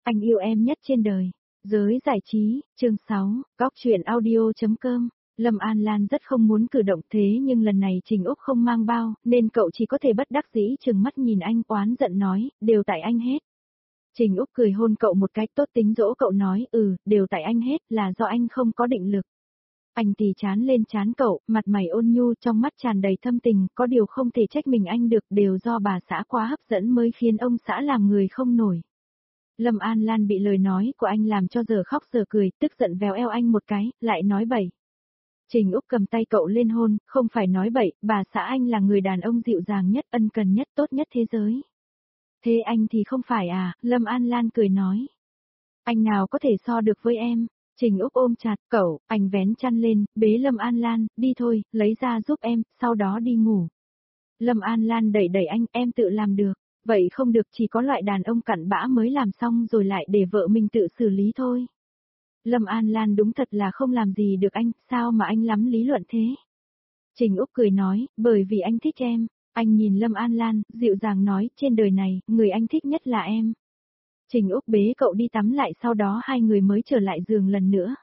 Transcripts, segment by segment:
Anh yêu em nhất trên đời. Giới giải trí, chương 6, Cóc truyện audio.com. Lâm An Lan rất không muốn cử động thế nhưng lần này Trình Úc không mang bao, nên cậu chỉ có thể bất đắc dĩ trừng mắt nhìn anh oán giận nói, đều tại anh hết. Trình Úc cười hôn cậu một cái tốt tính dỗ cậu nói, đều tại anh hết là do anh không có định lực. Anh tì chán lên chán cậu, mặt mày ôn nhu trong mắt tràn đầy thâm tình, có điều không thể trách mình anh được đều do bà xã quá hấp dẫn mới khiến ông xã làm người không nổi. Lâm An Lan bị lời nói của anh làm cho giờ khóc giờ cười, tức giận véo eo anh một cái, lại nói bậy. Trình Úc cầm tay cậu lên hôn, không phải nói bậy, bà xã anh là người đàn ông dịu dàng nhất, ân cần nhất, tốt nhất thế giới. Thế anh thì không phải à, Lâm An Lan cười nói. Anh nào có thể so được với em. Trình Úc ôm chặt cậu, anh vén chăn lên, bế Lâm An Lan, đi thôi, lấy ra giúp em, sau đó đi ngủ. Lâm An Lan đẩy đẩy anh, em tự làm được. Vậy không được, chỉ có loại đàn ông cặn bã mới làm xong rồi lại để vợ mình tự xử lý thôi. Lâm An Lan đúng thật là không làm gì được anh, sao mà anh lắm lý luận thế? Trình Úc cười nói, bởi vì anh thích em. Anh nhìn Lâm An Lan, dịu dàng nói, trên đời này, người anh thích nhất là em. Trình Úc bế cậu đi tắm lại sau đó hai người mới trở lại giường lần nữa.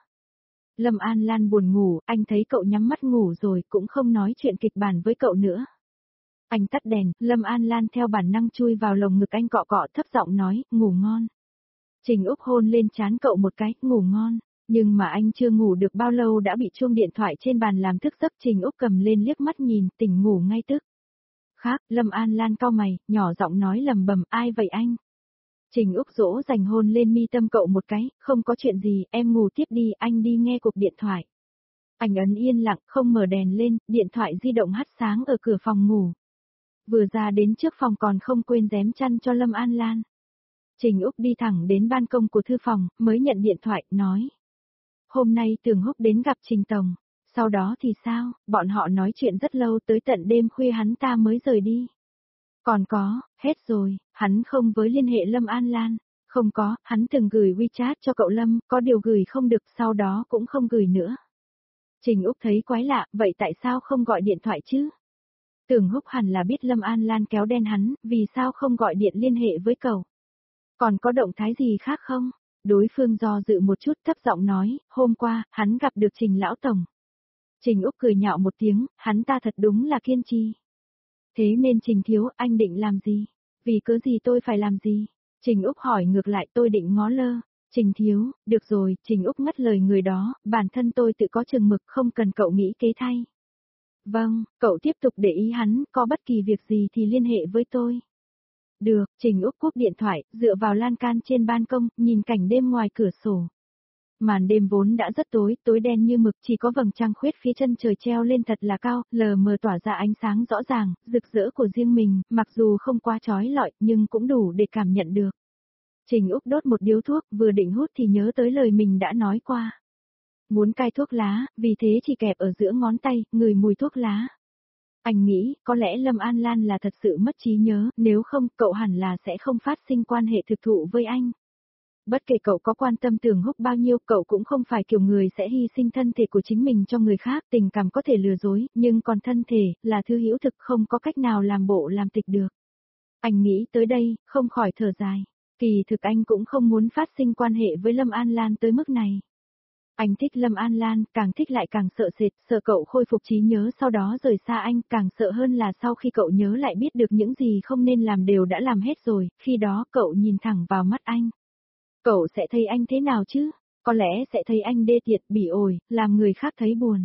Lâm An Lan buồn ngủ, anh thấy cậu nhắm mắt ngủ rồi cũng không nói chuyện kịch bản với cậu nữa. Anh tắt đèn, Lâm An Lan theo bản năng chui vào lồng ngực anh cọ cọ thấp giọng nói, ngủ ngon. Trình Úc hôn lên trán cậu một cái, ngủ ngon. Nhưng mà anh chưa ngủ được bao lâu đã bị chuông điện thoại trên bàn làm thức giấc. Trình Úc cầm lên liếc mắt nhìn, tỉnh ngủ ngay tức. Khác, Lâm An Lan cau mày, nhỏ giọng nói lầm bầm, ai vậy anh? Trình Úc dỗ dành hôn lên mi tâm cậu một cái, không có chuyện gì, em ngủ tiếp đi, anh đi nghe cuộc điện thoại. Anh ấn yên lặng, không mở đèn lên, điện thoại di động hắt sáng ở cửa phòng ngủ. Vừa ra đến trước phòng còn không quên rém chăn cho Lâm An Lan. Trình Úc đi thẳng đến ban công của thư phòng, mới nhận điện thoại, nói. Hôm nay Tường Húc đến gặp Trình Tổng, sau đó thì sao, bọn họ nói chuyện rất lâu tới tận đêm khuya hắn ta mới rời đi. Còn có, hết rồi, hắn không với liên hệ Lâm An Lan, không có, hắn từng gửi WeChat cho cậu Lâm, có điều gửi không được sau đó cũng không gửi nữa. Trình Úc thấy quái lạ, vậy tại sao không gọi điện thoại chứ? Tưởng Húc hẳn là biết Lâm An Lan kéo đen hắn, vì sao không gọi điện liên hệ với cậu? Còn có động thái gì khác không? Đối phương do dự một chút thấp giọng nói, hôm qua, hắn gặp được Trình Lão Tổng. Trình Úc cười nhạo một tiếng, hắn ta thật đúng là kiên trì. Thế nên Trình Thiếu, anh định làm gì? Vì cớ gì tôi phải làm gì? Trình Úc hỏi ngược lại, tôi định ngó lơ. Trình Thiếu, được rồi, Trình Úc ngắt lời người đó, bản thân tôi tự có chừng mực, không cần cậu nghĩ kế thay. Vâng, cậu tiếp tục để ý hắn, có bất kỳ việc gì thì liên hệ với tôi. Được, Trình Úc cúp điện thoại, dựa vào lan can trên ban công, nhìn cảnh đêm ngoài cửa sổ. Màn đêm vốn đã rất tối, tối đen như mực, chỉ có vầng trăng khuyết phía chân trời treo lên thật là cao, lờ mờ tỏa ra ánh sáng rõ ràng, rực rỡ của riêng mình, mặc dù không quá chói lọi, nhưng cũng đủ để cảm nhận được. Trình Úc đốt một điếu thuốc, vừa định hút thì nhớ tới lời mình đã nói qua. Muốn cai thuốc lá, vì thế chỉ kẹp ở giữa ngón tay, ngửi mùi thuốc lá. Anh nghĩ, có lẽ Lâm An Lan là thật sự mất trí nhớ, nếu không, cậu hẳn là sẽ không phát sinh quan hệ thực thụ với anh. Bất kể cậu có quan tâm Tường Húc bao nhiêu, cậu cũng không phải kiểu người sẽ hy sinh thân thể của chính mình cho người khác, tình cảm có thể lừa dối, nhưng còn thân thể, là thứ hữu thực không có cách nào làm bộ làm tịch được. Anh nghĩ tới đây, không khỏi thở dài. Kỳ thực anh cũng không muốn phát sinh quan hệ với Lâm An Lan tới mức này. Anh thích Lâm An Lan, càng thích lại càng sợ sệt, sợ cậu khôi phục trí nhớ sau đó rời xa anh, càng sợ hơn là sau khi cậu nhớ lại biết được những gì không nên làm đều đã làm hết rồi, khi đó cậu nhìn thẳng vào mắt anh. Cậu sẽ thấy anh thế nào chứ? Có lẽ sẽ thấy anh đê tiện, bỉ ổi, làm người khác thấy buồn.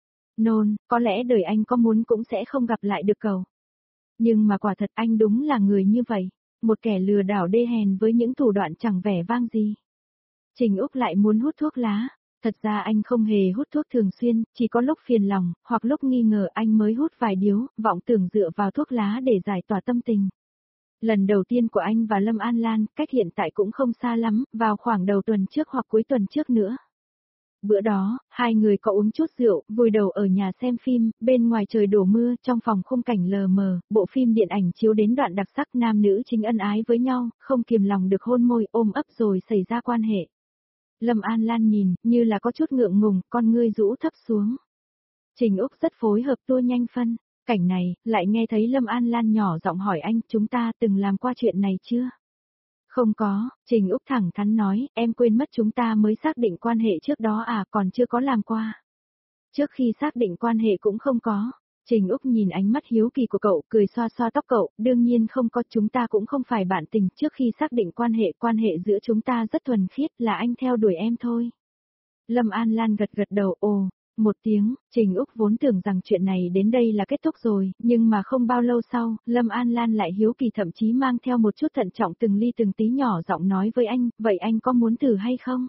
Nôn, có lẽ đời anh có muốn cũng sẽ không gặp lại được cậu. Nhưng mà quả thật anh đúng là người như vậy, một kẻ lừa đảo đê hèn với những thủ đoạn chẳng vẻ vang gì. Trình Úc lại muốn hút thuốc lá. Thật ra anh không hề hút thuốc thường xuyên, chỉ có lúc phiền lòng, hoặc lúc nghi ngờ anh mới hút vài điếu, vọng tưởng dựa vào thuốc lá để giải tỏa tâm tình. Lần đầu tiên của anh và Lâm An Lan, cách hiện tại cũng không xa lắm, vào khoảng đầu tuần trước hoặc cuối tuần trước nữa. Bữa đó, hai người có uống chút rượu, vùi đầu ở nhà xem phim, bên ngoài trời đổ mưa, trong phòng khung cảnh lờ mờ, bộ phim điện ảnh chiếu đến đoạn đặc sắc nam nữ chính ân ái với nhau, không kiềm lòng được hôn môi, ôm ấp rồi xảy ra quan hệ. Lâm An Lan nhìn, như là có chút ngượng ngùng, con ngươi rũ thấp xuống. Trình Úc rất phối hợp tua nhanh phân. Cảnh này, lại nghe thấy Lâm An Lan nhỏ giọng hỏi anh, chúng ta từng làm qua chuyện này chưa? Không có, Trình Úc thẳng thắn nói, em quên mất chúng ta mới xác định quan hệ trước đó à, còn chưa có làm qua. Trước khi xác định quan hệ cũng không có. Trình Úc nhìn ánh mắt hiếu kỳ của cậu, cười xoa xoa tóc cậu, đương nhiên không có, chúng ta cũng không phải bạn tình, trước khi xác định quan hệ giữa chúng ta rất thuần khiết, là anh theo đuổi em thôi. Lâm An Lan gật gật đầu, ồ, một tiếng, Trình Úc vốn tưởng rằng chuyện này đến đây là kết thúc rồi, nhưng mà không bao lâu sau, Lâm An Lan lại hiếu kỳ thậm chí mang theo một chút thận trọng từng ly từng tí nhỏ giọng nói với anh, vậy anh có muốn thử hay không?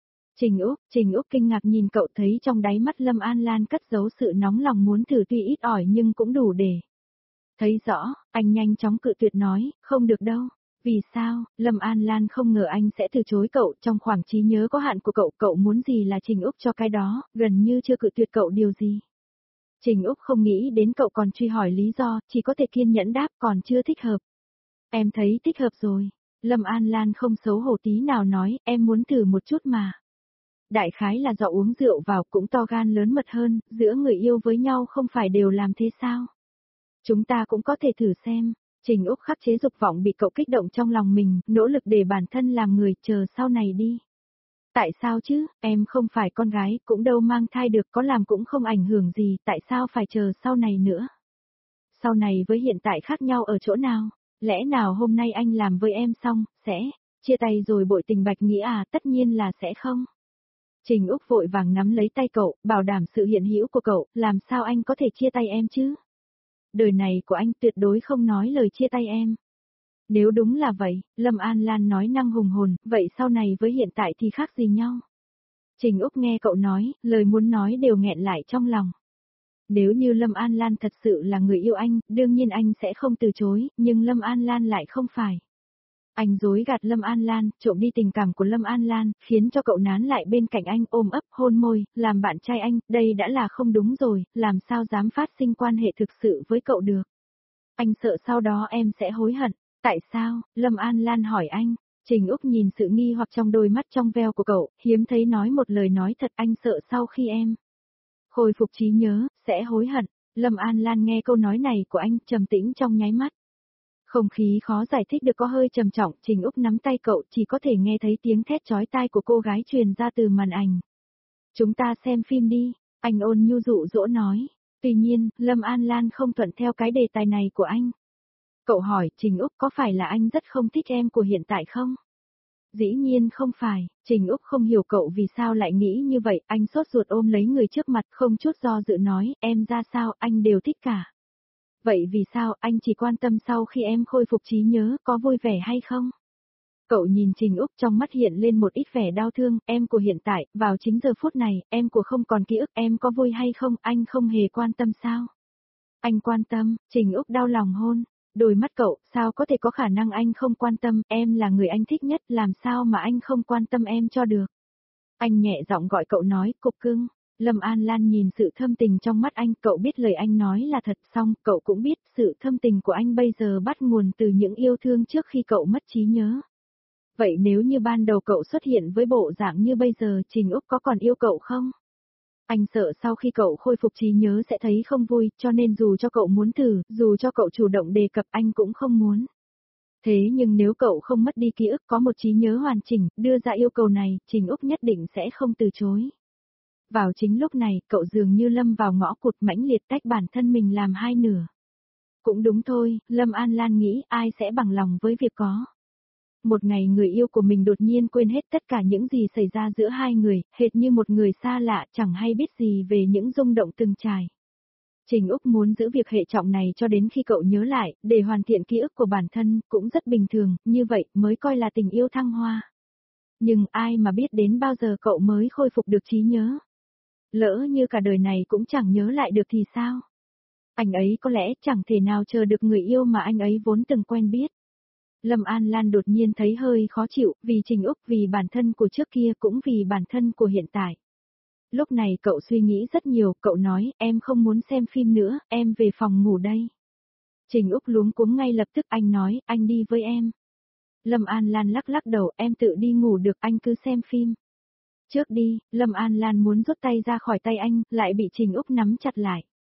Trình Úc kinh ngạc nhìn cậu, thấy trong đáy mắt Lâm An Lan cất giấu sự nóng lòng muốn thử tuy ít ỏi nhưng cũng đủ để. Thấy rõ, anh nhanh chóng cự tuyệt nói, không được đâu. Vì sao? Lâm An Lan không ngờ anh sẽ từ chối cậu, trong khoảng trí nhớ có hạn của cậu, cậu muốn gì là Trình Úc cho cái đó, gần như chưa cự tuyệt cậu điều gì. Trình Úc không nghĩ đến cậu còn truy hỏi lý do, chỉ có thể kiên nhẫn đáp còn chưa thích hợp. Em thấy thích hợp rồi. Lâm An Lan không xấu hổ tí nào nói, em muốn thử một chút mà. Đại khái là do uống rượu vào cũng to gan lớn mật hơn, giữa người yêu với nhau không phải đều làm thế sao? Chúng ta cũng có thể thử xem. Trình Úc khắc chế dục vọng bị cậu kích động trong lòng mình, nỗ lực để bản thân làm người, chờ sau này đi. Tại sao chứ, em không phải con gái, cũng đâu mang thai được, có làm cũng không ảnh hưởng gì, tại sao phải chờ sau này nữa? Sau này với hiện tại khác nhau ở chỗ nào? Lẽ nào hôm nay anh làm với em xong, sẽ chia tay rồi bội tình bạch nghĩa à, tất nhiên là sẽ không. Trình Úc vội vàng nắm lấy tay cậu, bảo đảm sự hiện hữu của cậu, làm sao anh có thể chia tay em chứ? Đời này của anh tuyệt đối không nói lời chia tay em. Nếu đúng là vậy, Lâm An Lan nói năng hùng hồn, vậy sau này với hiện tại thì khác gì nhau? Trình Úc nghe cậu nói, lời muốn nói đều nghẹn lại trong lòng. Nếu như Lâm An Lan thật sự là người yêu anh, đương nhiên anh sẽ không từ chối, nhưng Lâm An Lan lại không phải. Anh dối gạt Lâm An Lan, trộm đi tình cảm của Lâm An Lan, khiến cho cậu nán lại bên cạnh anh ôm ấp, hôn môi, làm bạn trai anh, đây đã là không đúng rồi, làm sao dám phát sinh quan hệ thực sự với cậu được. Anh sợ sau đó em sẽ hối hận. Tại sao? Lâm An Lan hỏi anh. Trình Úc nhìn sự nghi hoặc trong đôi mắt trong veo của cậu, hiếm thấy nói một lời nói thật, anh sợ sau khi em khôi phục trí nhớ, sẽ hối hận. Lâm An Lan nghe câu nói này của anh, trầm tĩnh trong nháy mắt. Không khí khó giải thích được có hơi trầm trọng, Trình Úc nắm tay cậu, chỉ có thể nghe thấy tiếng thét chói tai của cô gái truyền ra từ màn ảnh. Chúng ta xem phim đi, anh ôn nhu dụ dỗ nói. Tuy nhiên, Lâm An Lan không thuận theo cái đề tài này của anh. Cậu hỏi, Trình Úc có phải là anh rất không thích em của hiện tại không? Dĩ nhiên không phải, Trình Úc không hiểu cậu vì sao lại nghĩ như vậy, anh sốt ruột ôm lấy người trước mặt không chút do dự nói, em ra sao, anh đều thích cả. Vậy vì sao anh chỉ quan tâm sau khi em khôi phục trí nhớ, có vui vẻ hay không? Cậu nhìn Trình Úc trong mắt hiện lên một ít vẻ đau thương, em của hiện tại, vào chính giờ phút này, em của không còn ký ức, em có vui hay không, anh không hề quan tâm sao? Anh quan tâm, Trình Úc đau lòng hôn. Đôi mắt cậu, sao có thể có khả năng anh không quan tâm, em là người anh thích nhất, làm sao mà anh không quan tâm em cho được. Anh nhẹ giọng gọi cậu nói, cục cưng. Lâm An Lan nhìn sự thâm tình trong mắt anh, cậu biết lời anh nói là thật, xong, cậu cũng biết sự thâm tình của anh bây giờ bắt nguồn từ những yêu thương trước khi cậu mất trí nhớ. Vậy nếu như ban đầu cậu xuất hiện với bộ dạng như bây giờ, Trình Úc có còn yêu cậu không? Anh sợ sau khi cậu khôi phục trí nhớ sẽ thấy không vui, cho nên dù cho cậu muốn thử, dù cho cậu chủ động đề cập anh cũng không muốn. Thế nhưng nếu cậu không mất đi ký ức có một trí nhớ hoàn chỉnh, đưa ra yêu cầu này, Trình Úc nhất định sẽ không từ chối. Vào chính lúc này, cậu dường như lâm vào ngõ cụt mãnh liệt tách bản thân mình làm hai nửa. Cũng đúng thôi, Lâm An Lan nghĩ ai sẽ bằng lòng với việc có. Một ngày người yêu của mình đột nhiên quên hết tất cả những gì xảy ra giữa hai người, hệt như một người xa lạ chẳng hay biết gì về những rung động từng trải. Trình Úc muốn giữ việc hệ trọng này cho đến khi cậu nhớ lại, để hoàn thiện ký ức của bản thân, cũng rất bình thường, như vậy mới coi là tình yêu thăng hoa. Nhưng ai mà biết đến bao giờ cậu mới khôi phục được trí nhớ. Lỡ như cả đời này cũng chẳng nhớ lại được thì sao? Anh ấy có lẽ chẳng thể nào chờ được người yêu mà anh ấy vốn từng quen biết. Lâm An Lan đột nhiên thấy hơi khó chịu, vì Trình Úc, vì bản thân của trước kia cũng vì bản thân của hiện tại. Lúc này cậu suy nghĩ rất nhiều, cậu nói, em không muốn xem phim nữa, em về phòng ngủ đây. Trình Úc luống cuống ngay lập tức, anh nói, anh đi với em. Lâm An Lan lắc lắc đầu, em tự đi ngủ được, anh cứ xem phim. Trước đi, Lâm An Lan muốn rút tay ra khỏi tay anh, lại bị Trình Úc nắm chặt lại.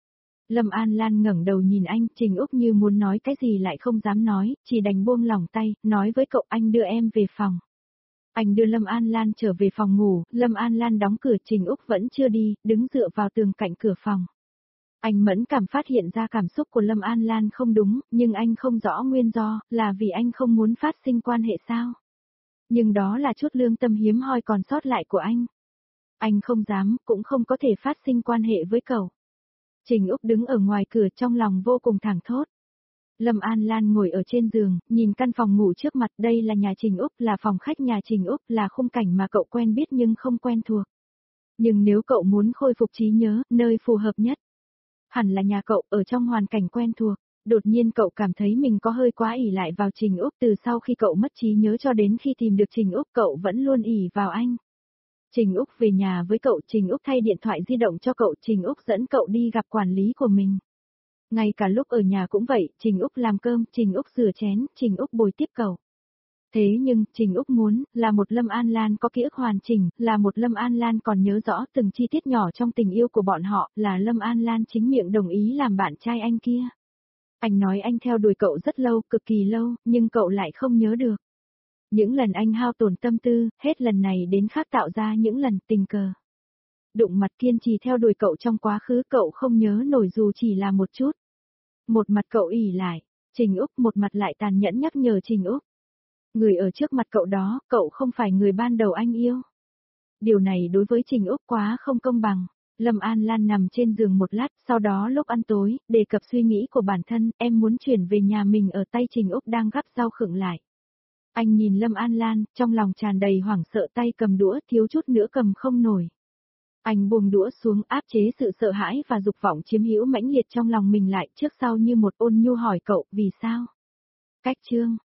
Lâm An Lan ngẩng đầu nhìn anh, Trình Úc như muốn nói cái gì lại không dám nói, chỉ đành buông lỏng tay, nói với cậu anh đưa em về phòng. Anh đưa Lâm An Lan trở về phòng ngủ, Lâm An Lan đóng cửa, Trình Úc vẫn chưa đi, đứng dựa vào tường cạnh cửa phòng. Anh mẫn cảm phát hiện ra cảm xúc của Lâm An Lan không đúng, nhưng anh không rõ nguyên do, là vì anh không muốn phát sinh quan hệ sao? Nhưng đó là chút lương tâm hiếm hoi còn sót lại của anh. Anh không dám, cũng không có thể phát sinh quan hệ với cậu. Trình Úc đứng ở ngoài cửa trong lòng vô cùng thảng thốt. Lâm An Lan ngồi ở trên giường, nhìn căn phòng ngủ trước mặt, đây là nhà Trình Úc, là phòng khách nhà Trình Úc, là khung cảnh mà cậu quen biết nhưng không quen thuộc. Nhưng nếu cậu muốn khôi phục trí nhớ, nơi phù hợp nhất, hẳn là nhà cậu, ở trong hoàn cảnh quen thuộc. Đột nhiên cậu cảm thấy mình có hơi quá ỷ lại vào Trình Úc, từ sau khi cậu mất trí nhớ cho đến khi tìm được Trình Úc cậu vẫn luôn ỷ vào anh. Trình Úc về nhà với cậu, Trình Úc thay điện thoại di động cho cậu, Trình Úc dẫn cậu đi gặp quản lý của mình. Ngay cả lúc ở nhà cũng vậy, Trình Úc làm cơm, Trình Úc rửa chén, Trình Úc bồi tiếp cậu. Thế nhưng, Trình Úc muốn, là một Lâm An Lan có ký ức hoàn chỉnh, là một Lâm An Lan còn nhớ rõ từng chi tiết nhỏ trong tình yêu của bọn họ, là Lâm An Lan chính miệng đồng ý làm bạn trai anh kia. Anh nói anh theo đuổi cậu rất lâu, cực kỳ lâu, nhưng cậu lại không nhớ được. Những lần anh hao tổn tâm tư, hết lần này đến khác tạo ra những lần tình cờ. Đụng mặt kiên trì theo đuổi cậu trong quá khứ cậu không nhớ nổi dù chỉ là một chút. Một mặt cậu ỷ lại, Trình Úc, một mặt lại tàn nhẫn nhắc nhở Trình Úc. Người ở trước mặt cậu đó, cậu không phải người ban đầu anh yêu. Điều này đối với Trình Úc quá không công bằng. Lâm An Lan nằm trên giường một lát, sau đó lúc ăn tối, đề cập suy nghĩ của bản thân, em muốn chuyển về nhà mình, ở tay Trình Úc đang gắp rau khựng lại. Anh nhìn Lâm An Lan, trong lòng tràn đầy hoảng sợ, tay cầm đũa thiếu chút nữa cầm không nổi. Anh buông đũa xuống, áp chế sự sợ hãi và dục vọng chiếm hữu mãnh liệt trong lòng mình lại, trước sau như một ôn nhu hỏi cậu, vì sao? Cách chương